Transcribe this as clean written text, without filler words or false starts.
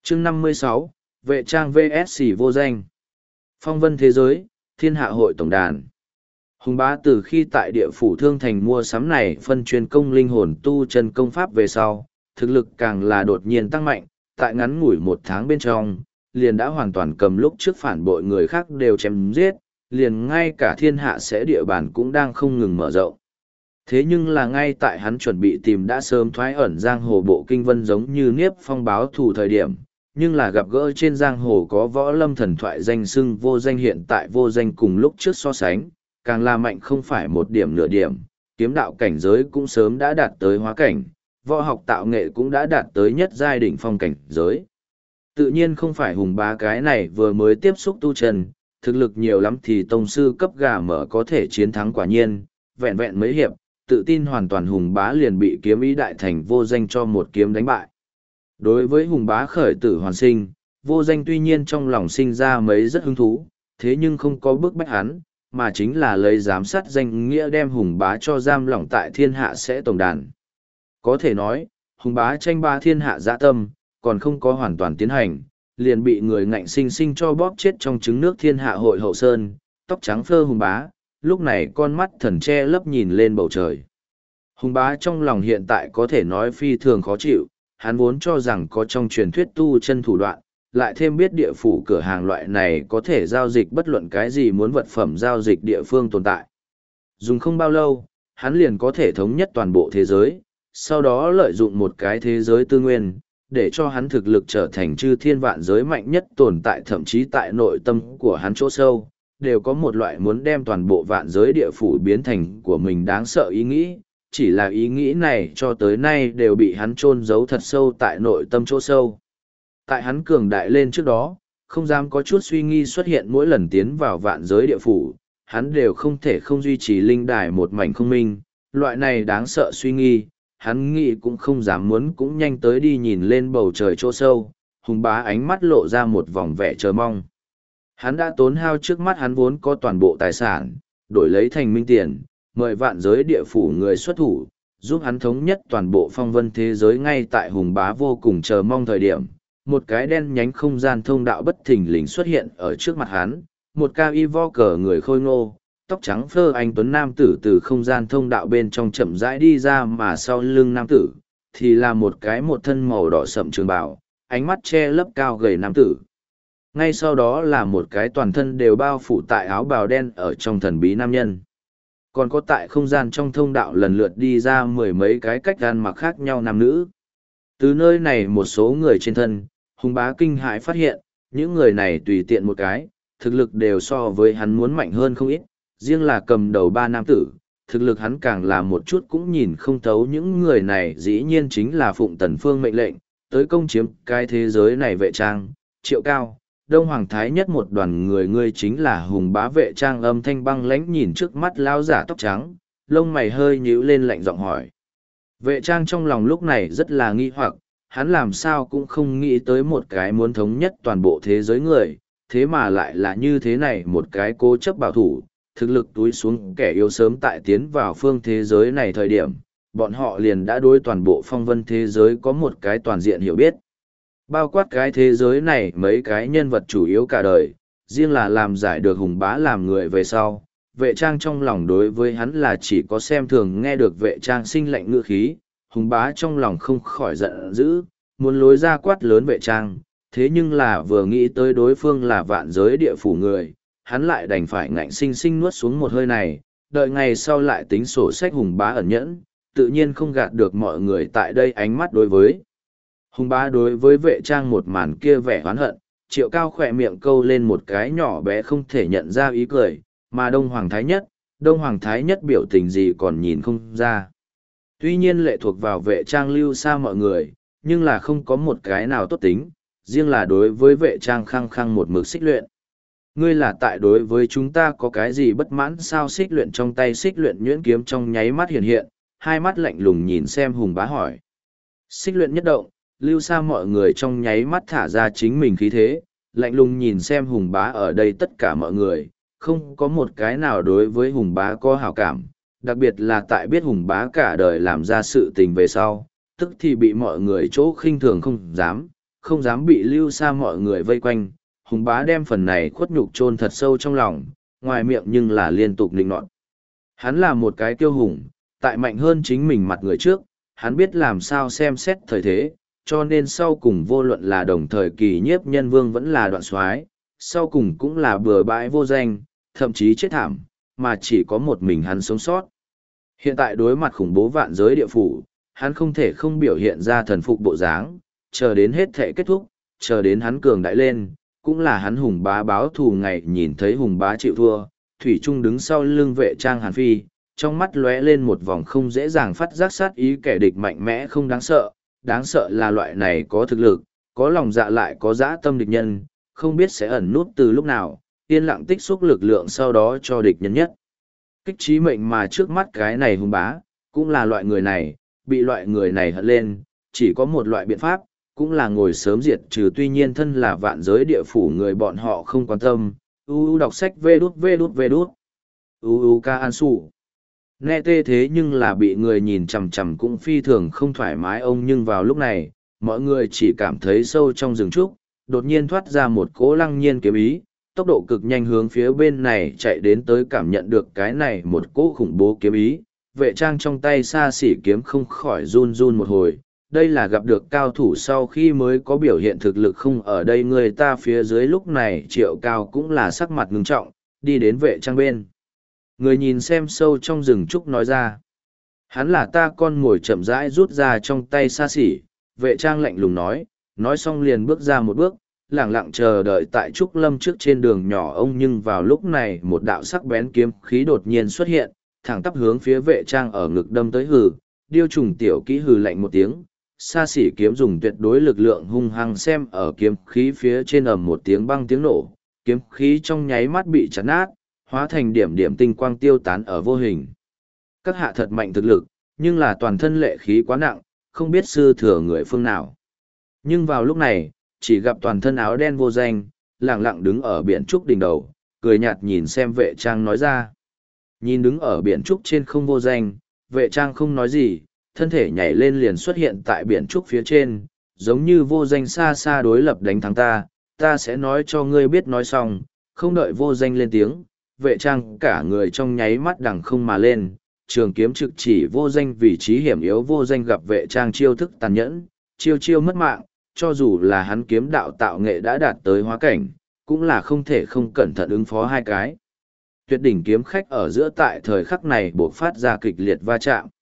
Chương 56, Vệ trang vs vô danh. Phong vân thế giới, thiên hạ hội tổng đàn. Hùng bá từ khi tại địa phủ Thương Thành mua sắm này phân chuyên công linh hồn tu chân công pháp về sau, thực lực càng là đột nhiên tăng mạnh, tại ngắn ngủi 1 tháng bên trong, liền đã hoàn toàn cầm lúc trước phản bội người khác đều chém giết, liền ngay cả thiên hạ sẽ địa bàn cũng đang không ngừng mở rộng. Thế nhưng là ngay tại hắn chuẩn bị tìm đã sớm thoái ẩn giang hồ bộ kinh vân giống như Niếp Phong báo thù thời điểm, nhưng là gặp gỡ trên giang hồ có võ lâm thần thoại danh xưng vô danh, hiện tại vô danh cùng lúc trước so sánh, càng là mạnh không phải một điểm nửa điểm, kiếm đạo cảnh giới cũng sớm đã đạt tới hóa cảnh, võ học tạo nghệ cũng đã đạt tới nhất giai đỉnh phong cảnh giới. Tự nhiên không phải hùng bá cái này vừa mới tiếp xúc tu chân, thực lực nhiều lắm thì tông sư cấp gà mở có thể chiến thắng quả nhiên, vẹn vẹn mấy hiệp, tự tin hoàn toàn hùng bá liền bị kiếm ý đại thành vô danh cho một kiếm đánh bại. Đối với hùng bá khởi tử hoàn sinh, vô danh tuy nhiên trong lòng sinh ra mấy rất hứng thú, thế nhưng không có bức bách hắn, mà chính là lấy giám sát danh nghĩa đem hùng bá cho giam lỏng tại thiên hạ sẽ tổng đàn. Có thể nói, hùng bá tranh ba thiên hạ dã tâm, còn không có hoàn toàn tiến hành, liền bị người ngạnh sinh sinh cho bóp chết trong trứng nước thiên hạ hội hậu sơn, tóc trắng phơ hùng bá, lúc này con mắt thần che lấp nhìn lên bầu trời. Hùng bá trong lòng hiện tại có thể nói phi thường khó chịu, hắn vốn cho rằng có trong truyền thuyết tu chân thủ đoạn, lại thêm biết địa phủ cửa hàng loại này có thể giao dịch bất luận cái gì muốn vật phẩm giao dịch địa phương tồn tại. Dùng không bao lâu, hắn liền có thể thống nhất toàn bộ thế giới, sau đó lợi dụng một cái thế giới tư nguyên, để cho hắn thực lực trở thành chư thiên vạn giới mạnh nhất tồn tại, thậm chí tại nội tâm của hắn chỗ sâu, đều có một loại muốn đem toàn bộ vạn giới địa phủ biến thành của mình đáng sợ ý nghĩ, chỉ là ý nghĩ này cho tới nay đều bị hắn chôn giấu thật sâu tại nội tâm chỗ sâu. Tại hắn cường đại lên trước đó, không dám có chút suy nghi xuất hiện mỗi lần tiến vào vạn giới địa phủ, hắn đều không thể không duy trì linh đài một mảnh không minh, loại này đáng sợ suy nghi, hắn nghĩ cũng không dám muốn cũng nhanh tới đi nhìn lên bầu trời chỗ sâu, hùng bá ánh mắt lộ ra một vòng vẻ chờ mong. Hắn đã tốn hao trước mắt hắn vốn có toàn bộ tài sản, đổi lấy thành minh tiền, mời vạn giới địa phủ người xuất thủ, giúp hắn thống nhất toàn bộ phong vân thế giới. Ngay tại hùng bá vô cùng chờ mong thời điểm, một cái đen nhánh không gian thông đạo bất thình lình xuất hiện ở trước mặt hắn, một cao y vo cờ người khôi ngô, tóc trắng phơ anh tuấn nam tử từ không gian thông đạo bên trong chậm rãi đi ra, mà sau lưng nam tử thì là một cái một thân màu đỏ sậm trường bào, ánh mắt che lấp cao gầy nam tử. Ngay sau đó là một cái toàn thân đều bao phủ tại áo bào đen ở trong thần bí nam nhân. Còn có tại không gian trong thông đạo lần lượt đi ra 10 mấy cái cách ăn mặc khác nhau nam nữ. Từ nơi này một số người trên thân, hùng bá kinh hãi phát hiện, những người này tùy tiện một cái, thực lực đều so với hắn muốn mạnh hơn không ít, riêng là cầm đầu 3 nam tử, thực lực hắn càng là một chút cũng nhìn không thấu. Những người này dĩ nhiên chính là phụng Tần Phương mệnh lệnh, tới công chiếm cái thế giới này. Vệ trang, Triệu Cao, Đông Hoàng Thái Nhất một đoàn người, ngươi chính là hùng bá. Vệ trang âm thanh băng lãnh nhìn trước mắt lao giả tóc trắng, lông mày hơi nhíu lên lạnh giọng hỏi. Vệ trang trong lòng lúc này rất là nghi hoặc, hắn làm sao cũng không nghĩ tới một cái muốn thống nhất toàn bộ thế giới người, thế mà lại là như thế này, một cái cố chấp bảo thủ, thực lực túi xuống kẻ yếu. Sớm tại tiến vào phương thế giới này thời điểm, bọn họ liền đã đối toàn bộ phong vân thế giới có một cái toàn diện hiểu biết. Bao quát cái thế giới này mấy cái nhân vật chủ yếu cả đời, riêng là làm giải được hùng bá làm người về sau. Vệ trang trong lòng đối với hắn là chỉ có xem thường. Nghe được vệ trang sinh lạnh ngữ khí, hùng bá trong lòng không khỏi giận dữ, muốn lối ra quát lớn vệ trang, thế nhưng là vừa nghĩ tới đối phương là vạn giới địa phủ người, hắn lại đành phải ngạnh sinh sinh nuốt xuống một hơi này, đợi ngày sau lại tính sổ sách. Hùng bá ẩn nhẫn, tự nhiên không gạt được mọi người tại đây ánh mắt đối với. Hùng bá đối với vệ trang một màn kia vẻ oán hận, Triệu Cao khỏe miệng câu lên một cái nhỏ bé không thể nhận ra ý cười, mà Đông Hoàng Thái Nhất biểu tình gì còn nhìn không ra. Tuy nhiên lệ thuộc vào vệ trang lưu xa mọi người, nhưng là không có một cái nào tốt tính, riêng là đối với vệ trang khăng khăng một mực xích luyện. Ngươi là tại đối với chúng ta có cái gì bất mãn sao? Xích luyện trong tay xích luyện nhuyễn kiếm trong nháy mắt hiện hiện, hai mắt lạnh lùng nhìn xem hùng bá hỏi. Xích luyện nhất động, lưu xa mọi người trong nháy mắt thả ra chính mình khí thế, lạnh lùng nhìn xem hùng bá. Ở đây tất cả mọi người, không có một cái nào đối với hùng bá có hảo cảm, đặc biệt là tại biết hùng bá cả đời làm ra sự tình về sau, tức thì bị mọi người chỗ khinh thường không dám, không dám bị lưu xa mọi người vây quanh, hùng bá đem phần này khuất nhục chôn thật sâu trong lòng, ngoài miệng nhưng là liên tục nịnh nọt. Hắn là một cái kiêu hùng, tại mạnh hơn chính mình mặt người trước, hắn biết làm sao xem xét thời thế, cho nên sau cùng vô luận là đồng thời kỳ nhiếp nhân vương vẫn là đoạn soái, sau cùng cũng là bừa bãi vô danh, thậm chí chết thảm, mà chỉ có một mình hắn sống sót. Hiện tại đối mặt khủng bố vạn giới địa phủ, hắn không thể không biểu hiện ra thần phục bộ dáng, chờ đến hết thể kết thúc, chờ đến hắn cường đại lên, cũng là hắn hùng bá báo thù ngày nhìn thấy hùng bá chịu thua, Thủy Trung đứng sau lưng vệ trang Hàn Phi, trong mắt lóe lên một vòng không dễ dàng phát giác sát ý kẻ địch mạnh mẽ không đáng sợ là loại này có thực lực, có lòng dạ lại có dã tâm địch nhân, không biết sẽ ẩn nút từ lúc nào, yên lặng tích xúc lực lượng sau đó cho địch nhân nhất. Kích trí mệnh mà trước mắt cái này hùng bá, cũng là loại người này, bị loại người này hận lên, chỉ có một loại biện pháp, cũng là ngồi sớm diệt trừ tuy nhiên thân là vạn giới địa phủ người bọn họ không quan tâm. Đọc sách vê đút. Ca An Sủ. Nghe tê thế nhưng là bị người nhìn chằm chằm cũng phi thường không thoải mái ông nhưng vào lúc này, mọi người chỉ cảm thấy sâu trong rừng trúc, đột nhiên thoát ra một cỗ lăng nhiên kiếm ý, tốc độ cực nhanh hướng phía bên này chạy đến tới cảm nhận được cái này một cỗ khủng bố kiếm ý, vệ trang trong tay xa xỉ kiếm không khỏi run run một hồi. Đây là gặp được cao thủ sau khi mới có biểu hiện thực lực không ở đây người ta phía dưới lúc này Triệu Cao cũng là sắc mặt ngưng trọng, đi đến vệ trang bên. Người nhìn xem sâu trong rừng trúc nói ra. Hắn là ta con ngồi chậm rãi rút ra trong tay xa xỉ, vệ trang lạnh lùng nói xong liền bước ra một bước, lẳng lặng chờ đợi tại trúc lâm trước trên đường nhỏ ông nhưng vào lúc này một đạo sắc bén kiếm khí đột nhiên xuất hiện, thẳng tắp hướng phía vệ trang ở ngực đâm tới hừ, điêu trùng tiểu kỹ hừ lạnh một tiếng. Xa xỉ kiếm dùng tuyệt đối lực lượng hung hăng xem ở kiếm khí phía trên ầm một tiếng băng tiếng nổ, kiếm khí trong nháy mắt bị chặt nát, hóa thành điểm điểm tinh quang tiêu tán ở vô hình. Các hạ thật mạnh thực lực, nhưng là toàn thân lệ khí quá nặng, không biết sư thừa người phương nào. Nhưng vào lúc này, chỉ gặp toàn thân áo đen vô danh, lặng lặng đứng ở biển trúc đỉnh đầu, cười nhạt nhìn xem vệ trang nói ra. Nhìn đứng ở biển trúc trên không vô danh, vệ trang không nói gì, thân thể nhảy lên liền xuất hiện tại biển trúc phía trên, giống như vô danh xa xa đối lập đánh thắng ta sẽ nói cho ngươi biết nói xong, không đợi vô danh lên tiếng, vệ trang cả người trong nháy mắt đằng không mà lên, trường kiếm trực chỉ vô danh vị trí hiểm yếu vô danh gặp vệ trang chiêu thức tàn nhẫn, chiêu mất mạng, cho dù là hắn kiếm đạo tạo nghệ đã đạt tới hóa cảnh, cũng là không thể không cẩn thận ứng phó hai cái. Tuyệt đỉnh kiếm khách ở giữa tại thời khắc này bộc phát ra kịch liệt va chạm.